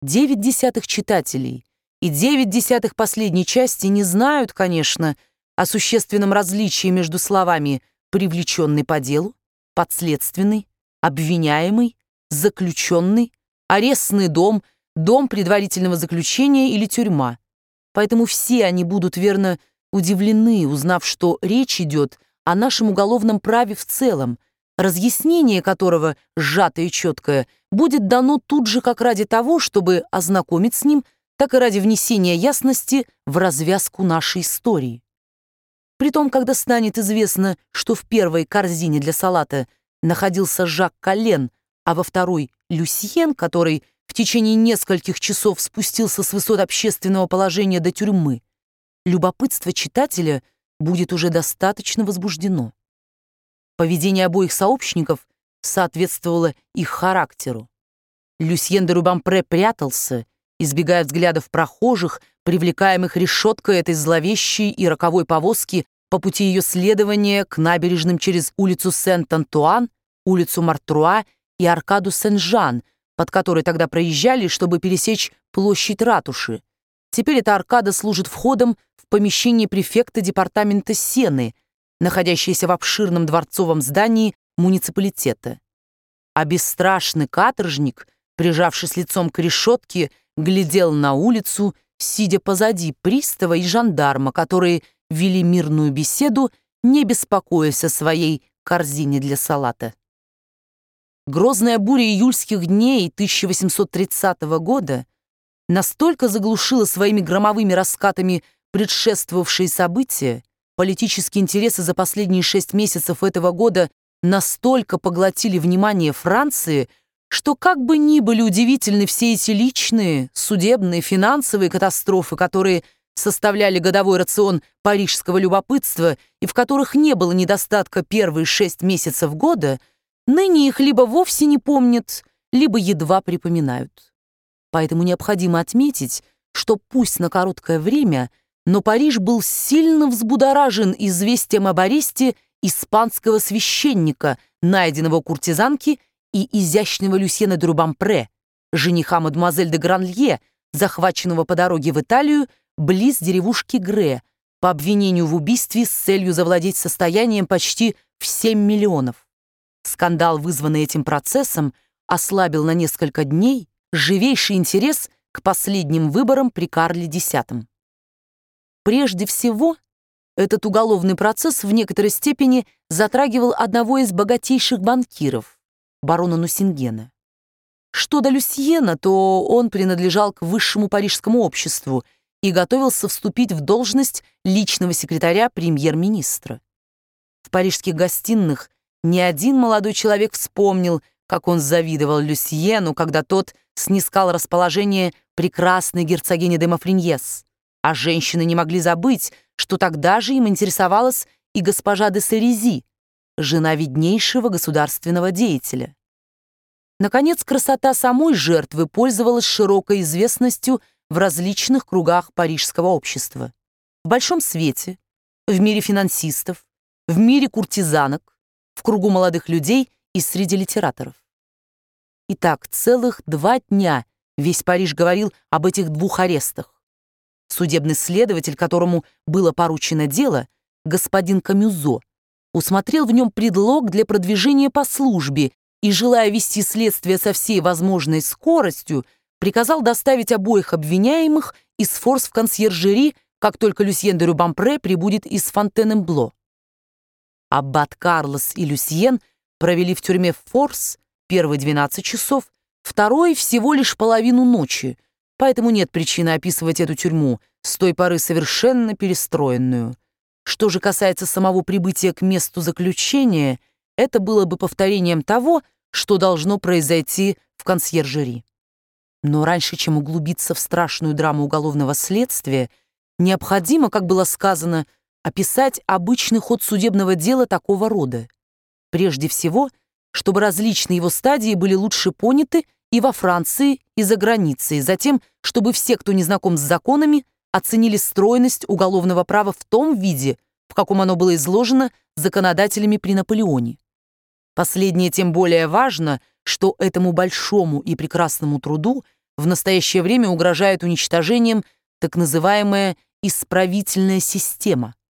9 читателей и 9 последней части не знают, конечно, о существенном различии между словами «привлеченный по делу», «подследственный», «обвиняемый», «заключенный», «арестный дом», «дом предварительного заключения» или «тюрьма». Поэтому все они будут, верно, удивлены, узнав, что речь идет о нашем уголовном праве в целом, разъяснение которого, сжатое и четкое, будет дано тут же как ради того, чтобы ознакомить с ним, так и ради внесения ясности в развязку нашей истории. Притом, когда станет известно, что в первой корзине для салата находился Жак Коллен, а во второй — Люсьен, который в течение нескольких часов спустился с высот общественного положения до тюрьмы, любопытство читателя будет уже достаточно возбуждено. Поведение обоих сообщников соответствовало их характеру. Люсьен де Рубампре прятался, избегая взглядов прохожих, привлекаемых решеткой этой зловещей и роковой повозки по пути ее следования к набережным через улицу Сент-Антуан, улицу Мартруа и аркаду Сен-Жан, под которой тогда проезжали, чтобы пересечь площадь ратуши. Теперь эта аркада служит входом в помещение префекта департамента Сены, находящееся в обширном дворцовом здании муниципалитета. А бесстрашный каторжник, прижавшись лицом к решетке, глядел на улицу, сидя позади пристава и жандарма, которые вели мирную беседу, не беспокоясь о своей корзине для салата. Грозная буря июльских дней 1830 года настолько заглушила своими громовыми раскатами предшествовавшие события, политические интересы за последние 6 месяцев этого года настолько поглотили внимание Франции, что как бы ни были удивительны все эти личные, судебные, финансовые катастрофы, которые составляли годовой рацион парижского любопытства и в которых не было недостатка первые 6 месяцев года, ныне их либо вовсе не помнят, либо едва припоминают. Поэтому необходимо отметить, что пусть на короткое время, но Париж был сильно взбудоражен известием об аресте испанского священника, найденного у куртизанки, и изящного Люсьена де Рубампре, жениха мадемуазель де Гранлье, захваченного по дороге в Италию близ деревушки Гре по обвинению в убийстве с целью завладеть состоянием почти в 7 миллионов. Скандал, вызванный этим процессом, ослабил на несколько дней живейший интерес к последним выборам при Карле X. Прежде всего, этот уголовный процесс в некоторой степени затрагивал одного из богатейших банкиров, барона Нусингена. Что до Люсьена, то он принадлежал к высшему парижскому обществу и готовился вступить в должность личного секретаря премьер-министра. В парижских гостиных ни один молодой человек вспомнил, как он завидовал Люсьену, когда тот снискал расположение прекрасной герцогини де Мафриньес, а женщины не могли забыть, что тогда же им интересовалась и госпожа де Серези, жена виднейшего государственного деятеля. Наконец, красота самой жертвы пользовалась широкой известностью в различных кругах парижского общества. В большом свете, в мире финансистов, в мире куртизанок, в кругу молодых людей и среди литераторов. Итак, целых 2 дня весь Париж говорил об этих 2 арестах. Судебный следователь, которому было поручено дело, господин Камюзо, усмотрел в нем предлог для продвижения по службе и, желая вести следствие со всей возможной скоростью, приказал доставить обоих обвиняемых из форс в консьержери, как только Люсьен де Рубампре прибудет из Фонтенбло. Аббат Карлос и Люсьен провели в тюрьме форс первые 12 часов, второй всего лишь половину ночи, поэтому нет причины описывать эту тюрьму, с той поры совершенно перестроенную. Что же касается самого прибытия к месту заключения, это было бы повторением того, что должно произойти в консьержери. Но раньше, чем углубиться в страшную драму уголовного следствия, необходимо, как было сказано, описать обычный ход судебного дела такого рода. Прежде всего, чтобы различные его стадии были лучше поняты и во Франции, и за границей, затем, чтобы все, кто не знаком с законами, оценили стройность уголовного права в том виде, в каком оно было изложено законодателями при Наполеоне. Последнее тем более важно, что этому большому и прекрасному труду в настоящее время угрожает уничтожением так называемая исправительная система.